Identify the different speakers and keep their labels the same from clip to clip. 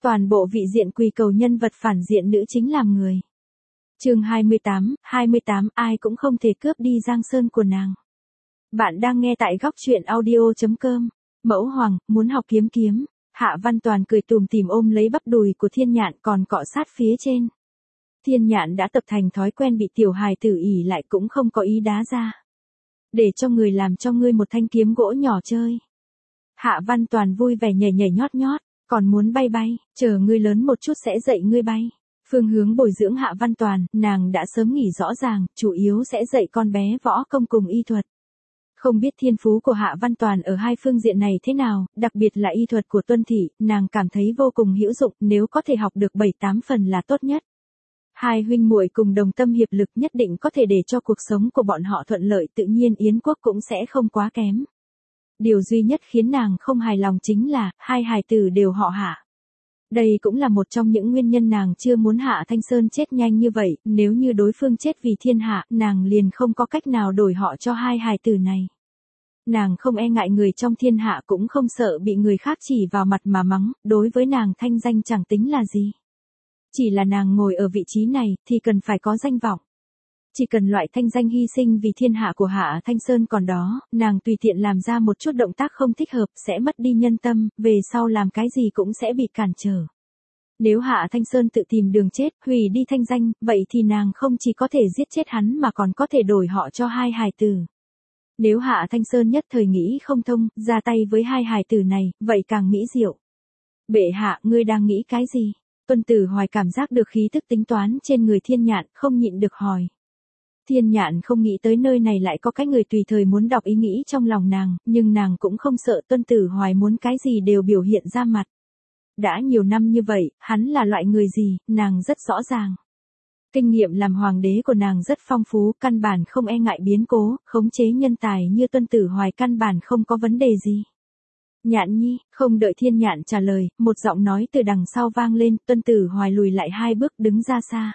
Speaker 1: Toàn bộ vị diện quỳ cầu nhân vật phản diện nữ chính làm người. Chương 28, ai cũng không thể cướp đi Giang Sơn của nàng. Bạn đang nghe tại góc truyện audio.com. Mẫu hoàng, muốn học kiếm kiếm. Hạ Văn Toàn cười tùm tìm ôm lấy bắp đùi của Thiên Nhạn còn cọ sát phía trên. Thiên Nhạn đã tập thành thói quen bị tiểu hài tử ỉ lại cũng không có ý đá ra. Để cho người làm cho ngươi một thanh kiếm gỗ nhỏ chơi. Hạ Văn Toàn vui vẻ nhảy nhảy nhót nhót, còn muốn bay bay, chờ ngươi lớn một chút sẽ dạy ngươi bay. Phương hướng bồi dưỡng Hạ Văn Toàn, nàng đã sớm nghĩ rõ ràng, chủ yếu sẽ dạy con bé võ công cùng y thuật. Không biết thiên phú của Hạ Văn Toàn ở hai phương diện này thế nào, đặc biệt là y thuật của Tuân Thị, nàng cảm thấy vô cùng hữu dụng, nếu có thể học được 7-8 phần là tốt nhất. Hai huynh muội cùng đồng tâm hiệp lực nhất định có thể để cho cuộc sống của bọn họ thuận lợi, tự nhiên Yến quốc cũng sẽ không quá kém. Điều duy nhất khiến nàng không hài lòng chính là, hai hài tử đều họ Hạ. Đây cũng là một trong những nguyên nhân nàng chưa muốn Hạ Thanh Sơn chết nhanh như vậy, nếu như đối phương chết vì thiên hạ, nàng liền không có cách nào đổi họ cho hai hài tử này. Nàng không e ngại người trong thiên hạ cũng không sợ bị người khác chỉ vào mặt mà mắng, đối với nàng thanh danh chẳng tính là gì. Chỉ là nàng ngồi ở vị trí này thì cần phải có danh vọng. Chỉ cần loại thanh danh hy sinh vì thiên hạ của Hạ Thanh Sơn còn đó, nàng tùy tiện làm ra một chút động tác không thích hợp sẽ mất đi nhân tâm, về sau làm cái gì cũng sẽ bị cản trở. Nếu Hạ Thanh Sơn tự tìm đường chết, hủy đi thanh danh, vậy thì nàng không chỉ có thể giết chết hắn mà còn có thể đổi họ cho hai hài tử. Nếu Hạ Thanh Sơn nhất thời nghĩ không thông, ra tay với hai hài tử này, vậy càng mỹ diệu. Bệ hạ, ngươi đang nghĩ cái gì? Tuân Tử Hoài cảm giác được khí tức tính toán trên người Thiên Nhạn, không nhịn được hỏi. Thiên Nhạn không nghĩ tới nơi này lại có cái người tùy thời muốn đọc ý nghĩ trong lòng nàng, nhưng nàng cũng không sợ Tuân Tử Hoài muốn cái gì đều biểu hiện ra mặt. Đã nhiều năm như vậy, hắn là loại người gì, nàng rất rõ ràng. Kinh nghiệm làm hoàng đế của nàng rất phong phú, căn bản không e ngại biến cố, khống chế nhân tài như Tuân Tử Hoài căn bản không có vấn đề gì. Nhạn nhi, không đợi Thiên Nhạn trả lời, một giọng nói từ đằng sau vang lên, Tuân Tử Hoài lùi lại 2 bước đứng ra xa.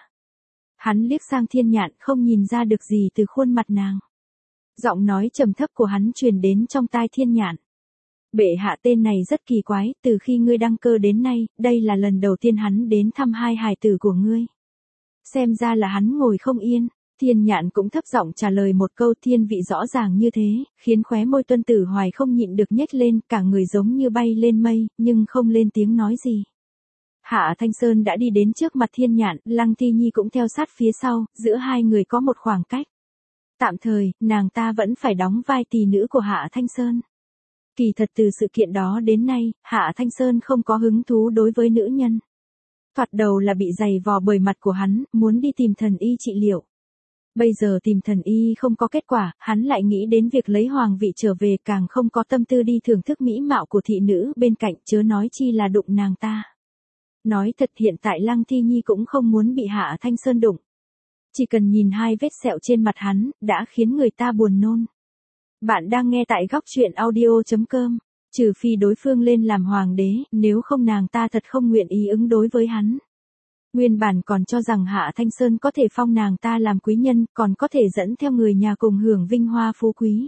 Speaker 1: Hắn liếc sang Thiên Nhạn không nhìn ra được gì từ khuôn mặt nàng. Giọng nói trầm thấp của hắn truyền đến trong tai Thiên Nhạn. Bệ hạ, tên này rất kỳ quái, từ khi ngươi đăng cơ đến nay, đây là lần đầu tiên hắn đến thăm hai hài tử của ngươi. Xem ra là hắn ngồi không yên. Thiên Nhạn cũng thấp giọng trả lời một câu thiên vị rõ ràng như thế, khiến khóe môi Tuân Tử Hoài không nhịn được nhếch lên, cả người giống như bay lên mây, nhưng không lên tiếng nói gì. Hạ Thanh Sơn đã đi đến trước mặt Thiên Nhạn, Lăng Thi Nhi cũng theo sát phía sau, giữa hai người có một khoảng cách. Tạm thời, nàng ta vẫn phải đóng vai tỷ nữ của Hạ Thanh Sơn. Kỳ thật từ sự kiện đó đến nay, Hạ Thanh Sơn không có hứng thú đối với nữ nhân. Thoạt đầu là bị giày vò bởi mặt của hắn, muốn đi tìm thần y trị liệu. Bây giờ tìm thần y không có kết quả, hắn lại nghĩ đến việc lấy hoàng vị trở về, càng không có tâm tư đi thưởng thức mỹ mạo của thị nữ bên cạnh, chớ nói chi là đụng nàng ta. Nói thật, hiện tại Lăng Thi Nhi cũng không muốn bị Hạ Thanh Sơn đụng. Chỉ cần nhìn 2 vết sẹo trên mặt hắn, đã khiến người ta buồn nôn. Bạn đang nghe tại góc truyện audio.com. Trừ phi đối phương lên làm hoàng đế, nếu không nàng ta thật không nguyện ý ứng đối với hắn. Nguyên bản còn cho rằng Hạ Thanh Sơn có thể phong nàng ta làm quý nhân, còn có thể dẫn theo người nhà cùng hưởng vinh hoa phú quý.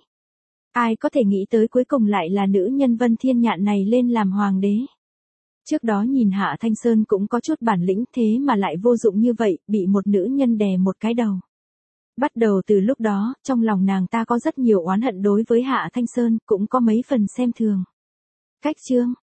Speaker 1: Ai có thể nghĩ tới cuối cùng lại là nữ nhân Vân Thiên Nhạn này lên làm hoàng đế. Trước đó nhìn Hạ Thanh Sơn cũng có chút bản lĩnh, thế mà lại vô dụng như vậy, bị một nữ nhân đè một cái đầu. Bắt đầu từ lúc đó, trong lòng nàng ta có rất nhiều oán hận đối với Hạ Thanh Sơn, cũng có mấy phần xem thường. Cách chương,